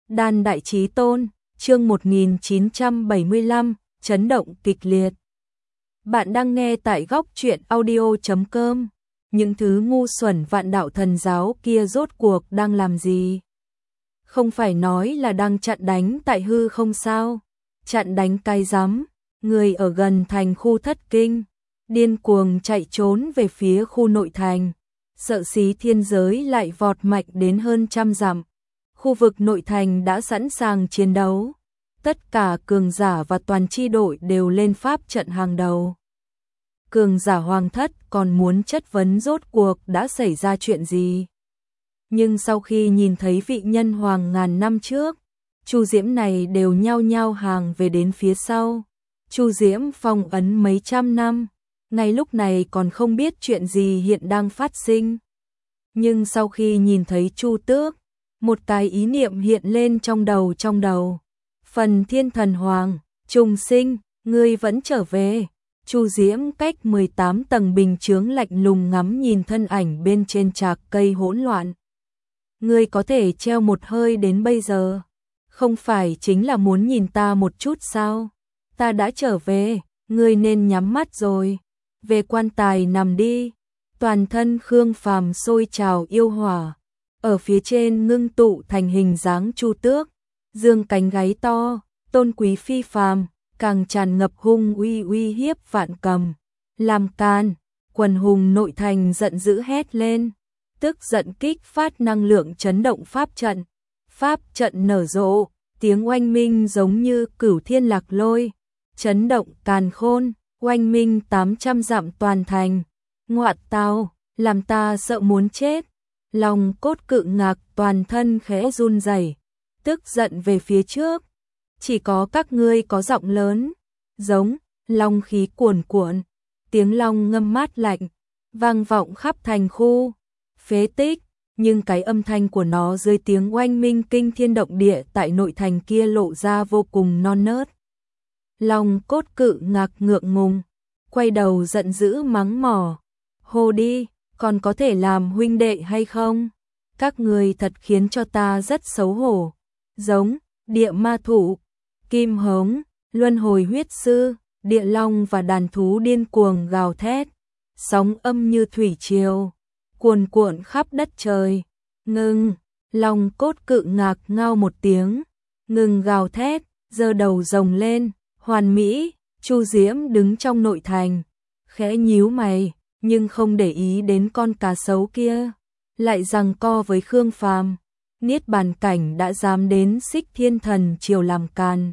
Đan Đại Chí Tôn, chương 1975, chấn động kịch liệt. Bạn đang nghe tại góc truyện audio.com. Những thứ ngu xuẩn vạn đạo thần giáo kia rốt cuộc đang làm gì? Không phải nói là đang chặn đánh tại hư không sao? Chặn đánh cái rắm, người ở gần thành khu Thất Kinh, điên cuồng chạy trốn về phía khu nội thành. Sợ xí thiên giới lại vọt mạnh đến hơn 100 dặm. Khu vực nội thành đã sẵn sàng chiến đấu. Tất cả cường giả và toàn chi đội đều lên pháp trận hàng đầu. Cường giả Hoàng Thất còn muốn chất vấn rốt cuộc đã xảy ra chuyện gì. Nhưng sau khi nhìn thấy vị nhân hoàng ngàn năm trước, Chu Diễm này đều nhao nhao hàng về đến phía sau. Chu Diễm phong ấn mấy trăm năm, ngay lúc này còn không biết chuyện gì hiện đang phát sinh. Nhưng sau khi nhìn thấy Chu Tước, một cái ý niệm hiện lên trong đầu. Phần Thiên Thần Hoàng, trùng sinh, ngươi vẫn trở về. Chu Diễm cách 18 tầng bình chướng lạnh lùng ngắm nhìn thân ảnh bên trên trạc cây hỗn loạn. Ngươi có thể treo một hơi đến bây giờ, không phải chính là muốn nhìn ta một chút sao? Ta đã trở về, ngươi nên nhắm mắt rồi. Về quan tài nằm đi. Toàn thân Khương Phàm sôi trào yêu hỏa, ở phía trên ngưng tụ thành hình dáng Chu Tước, dương cánh gáy to, tôn quý phi phàm, càng tràn ngập hung uy hiếp vạn cầm. Làm can, quần hùng nội thành giận dữ hét lên, tức giận kích phát năng lượng chấn động pháp trận. Pháp trận nở rộ, tiếng oanh minh giống như cửu thiên lạc lôi, chấn động càn khôn, oanh minh 800 dặm toàn thành. Ngoạn tao, làm ta sợ muốn chết. Lòng cốt cự ngạc toàn thân khẽ run rẩy, tức giận về phía trước. Chỉ có các ngươi có giọng lớn, giống, long khí cuồn cuộn, tiếng long ngâm mát lạnh, vang vọng khắp thành khu, phế tích, nhưng cái âm thanh của nó dưới tiếng oanh minh kinh thiên động địa tại nội thành kia lộ ra vô cùng non nớt. Long cốt cự ngạc ngượng ngùng, quay đầu giận dữ mắng mỏ, hô đi, còn có thể làm huynh đệ hay không? Các người thật khiến cho ta rất xấu hổ. Giống, địa ma thủ, kim hống, luân hồi huyết sư, địa long và đàn thú điên cuồng gào thét. Sóng âm như thủy triều, cuồn cuộn khắp đất trời. Ngưng, long cốt cự ngạc ngao một tiếng, ngừng gào thét, giơ đầu rồng lên, hoàn mỹ. Chu Diễm đứng trong nội thành, khẽ nhíu mày, nhưng không để ý đến con cá sấu kia, lại giằng co với Khương Phàm. Niết bàn cảnh đã dám đến Xích Thiên Thần triều làm càn.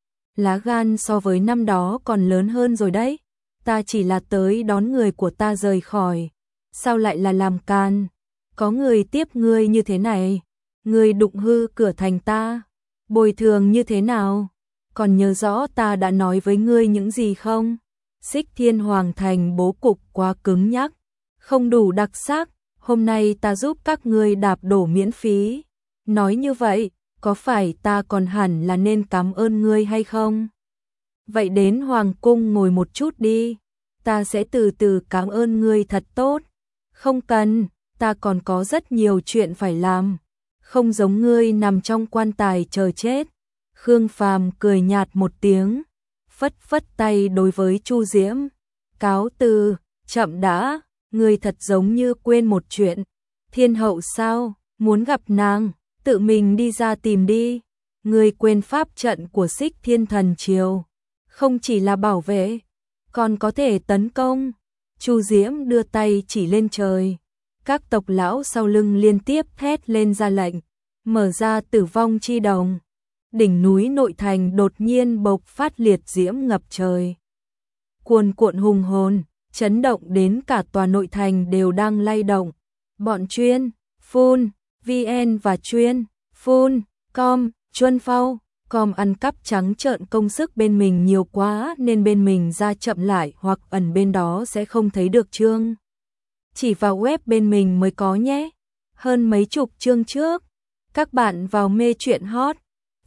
Lá gan so với năm đó còn lớn hơn rồi đấy. Ta chỉ là tới đón người của ta rời khỏi, sao lại là làm càn? Có người tiếp ngươi như thế này, ngươi đụng hư cửa thành ta, bồi thường như thế nào? Còn nhớ rõ ta đã nói với ngươi những gì không? Xích Thiên Hoàng thành bố cục quá cứng nhắc, không đủ đặc sắc, hôm nay ta giúp các ngươi đạp đổ miễn phí. Nói như vậy, có phải ta còn hẳn là nên cảm ơn ngươi hay không? Vậy đến Hoàng cung ngồi một chút đi, ta sẽ từ từ cảm ơn ngươi thật tốt. Không cần, ta còn có rất nhiều chuyện phải làm, không giống ngươi nằm trong quan tài chờ chết. Khương Phàm cười nhạt một tiếng, phất phất tay đối với Chu Diễm. Cáo từ, chậm đã, ngươi thật giống như quên một chuyện. Thiên hậu sao, muốn gặp nàng, tự mình đi ra tìm đi. Ngươi quên pháp trận của Xích Thiên Thần triều, không chỉ là bảo vệ, còn có thể tấn công. Chu Diễm đưa tay chỉ lên trời. Các tộc lão sau lưng liên tiếp thét lên ra lệnh, mở ra tử vong chi đồng. Đỉnh núi nội thành đột nhiên bộc phát liệt diễm ngập trời. Cuồn cuộn hùng hồn, chấn động đến cả tòa nội thành đều đang lay động. Bọn chuyên, phun, VN và chuyên, phun, com, chuân phao, com ăn cắp trắng trợn công sức bên mình nhiều quá nên bên mình ra chậm lại hoặc ẩn bên đó sẽ không thấy được chương. Chỉ vào web bên mình mới có nhé. Hơn mấy chục chương trước, các bạn vào mê truyện hot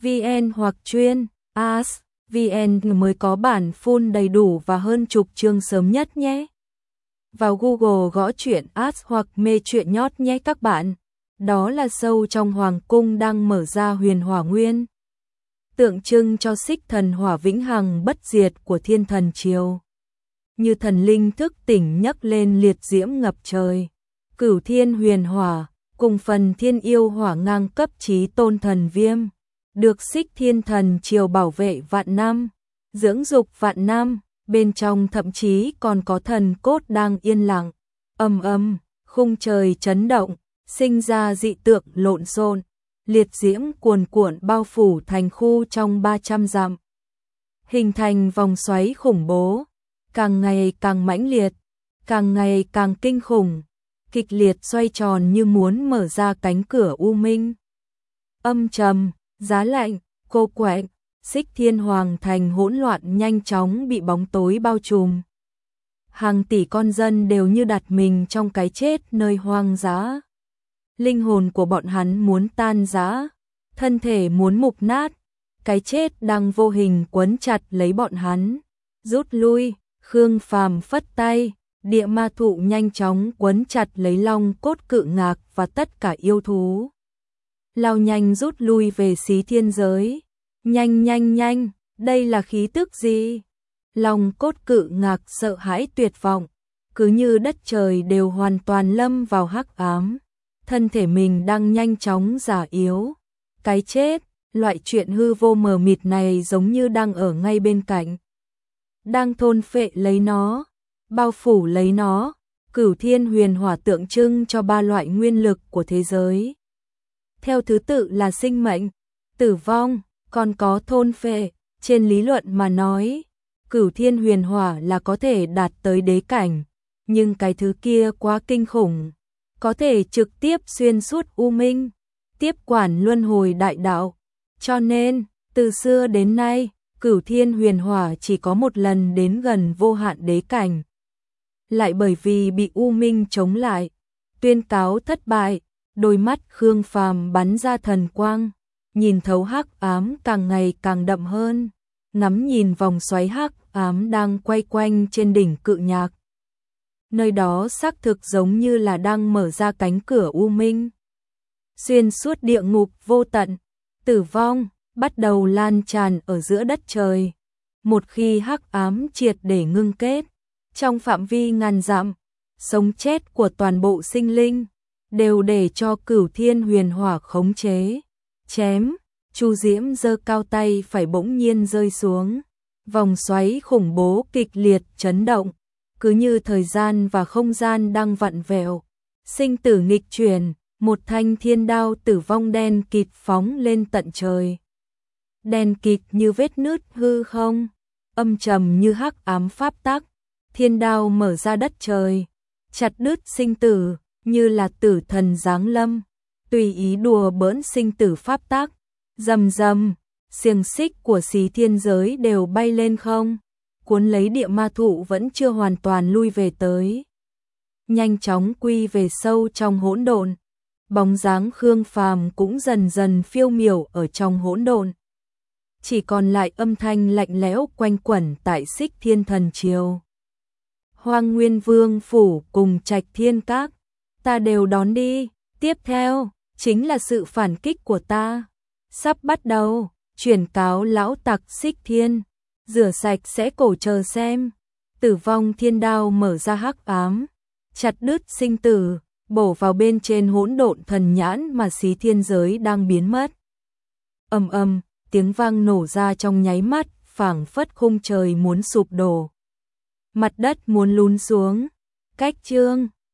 VN hoặc chuyên as VN mới có bản full đầy đủ và hơn chục chương sớm nhất nhé. Vào Google gõ truyện as hoặc mê truyện nhót nhé các bạn. đó là sâu trong hoàng cung đang mở ra huyền hỏa nguyên, tượng trưng cho xích thần hỏa vĩnh hằng bất diệt của thiên thần triều. Như thần linh thức tỉnh nhấc lên liệt diễm ngập trời, cửu thiên huyền hỏa, cùng phần thiên yêu hỏa ngang cấp chí tôn thần viêm, được xích thiên thần triều bảo vệ vạn năm, dưỡng dục vạn năm, bên trong thậm chí còn có thần cốt đang yên lặng, khung trời chấn động, sinh ra dị tượng lộn xộn, liệt diễm cuồn cuộn bao phủ thành khu trong 300 dặm, hình thành vòng xoáy khủng bố, càng ngày càng mãnh liệt, càng ngày càng kinh khủng, kịch liệt xoay tròn như muốn mở ra cánh cửa u minh. Âm trầm, giá lạnh, cô quạnh, xích thiên hoàng thành hỗn loạn nhanh chóng bị bóng tối bao trùm. Hàng tỷ con dân đều như đặt mình trong cái chết nơi hoang dã. Linh hồn của bọn hắn muốn tan rã, thân thể muốn mục nát, cái chết đang vô hình quấn chặt lấy bọn hắn. Rút lui, Khương Phàm phất tay, địa ma thụ nhanh chóng quấn chặt lấy long cốt cự ngạc và tất cả yêu thú. Lao nhanh rút lui về xí thiên giới. Nhanh, đây là khí tức gì? Long cốt cự ngạc sợ hãi tuyệt vọng, cứ như đất trời đều hoàn toàn lâm vào hắc ám. Thân thể mình đang nhanh chóng già yếu. Cái chết, loại chuyện hư vô mờ mịt này giống như đang ở ngay bên cạnh. Đang thôn phệ lấy nó, bao phủ lấy nó. Cửu thiên huyền hỏa tượng trưng cho 3 loại nguyên lực của thế giới. Theo thứ tự là sinh mệnh, tử vong, còn có thôn phệ. Trên lý luận mà nói, cửu thiên huyền hỏa là có thể đạt tới đế cảnh, nhưng cái thứ kia quá kinh khủng, có thể trực tiếp xuyên suốt u minh, tiếp quản luân hồi đại đạo. Cho nên, từ xưa đến nay, cửu thiên huyền hỏa chỉ có một lần đến gần vô hạn đế cảnh. Lại bởi vì bị u minh chống lại, tuyên cáo thất bại, đôi mắt Khương Phàm bắn ra thần quang, nhìn thấu hắc ám càng ngày càng đậm hơn, ngắm nhìn vòng xoáy hắc ám đang quay quanh trên đỉnh cự nhạc. Nơi đó xác thực giống như là đang mở ra cánh cửa u minh. Xuyên suốt địa ngục vô tận, tử vong bắt đầu lan tràn ở giữa đất trời. Một khi hắc ám triệt để ngưng kết, trong phạm vi ngàn dặm, sống chết của toàn bộ sinh linh đều để cho cửu thiên huyền hỏa khống chế. Chém, Chu Diễm giơ cao tay phải bỗng nhiên rơi xuống. Vòng xoáy khủng bố kịch liệt chấn động, cứ như thời gian và không gian đang vặn vẹo. Sinh tử nghịch chuyển, một thanh thiên đao tử vong đen kịt phóng lên tận trời. Đen kịt như vết nứt hư không, âm trầm như hắc ám pháp tắc. Thiên đao mở ra đất trời, chặt đứt sinh tử, như là tử thần giáng lâm, tùy ý đùa bỡn sinh tử pháp tắc. Rầm rầm, xiềng xích của xí thiên giới đều bay lên không, cuốn lấy địa ma thụ vẫn chưa hoàn toàn lui về tới. Nhanh chóng quy về sâu trong hỗn độn, bóng dáng Khương Phàm cũng dần dần phiêu miểu ở trong hỗn độn. Chỉ còn lại âm thanh lạnh lẽo quanh quẩn tại xích thiên thần triều. Hoang Nguyên Vương phủ cùng Trạch Thiên Các, ta đều đón đi, tiếp theo chính là sự phản kích của ta. Sắp bắt đầu, chuyển cáo lão tặc xích thiên, rửa sạch sẽ cổ chờ xem. Tử vong thiên đao mở ra hắc ám, chặt đứt sinh tử, bổ vào bên trên hỗn độn thần nhãn mà xí thiên giới đang biến mất. Tiếng vang nổ ra trong nháy mắt, phảng phất khung trời muốn sụp đổ. Mặt đất muốn lún xuống. Cách chương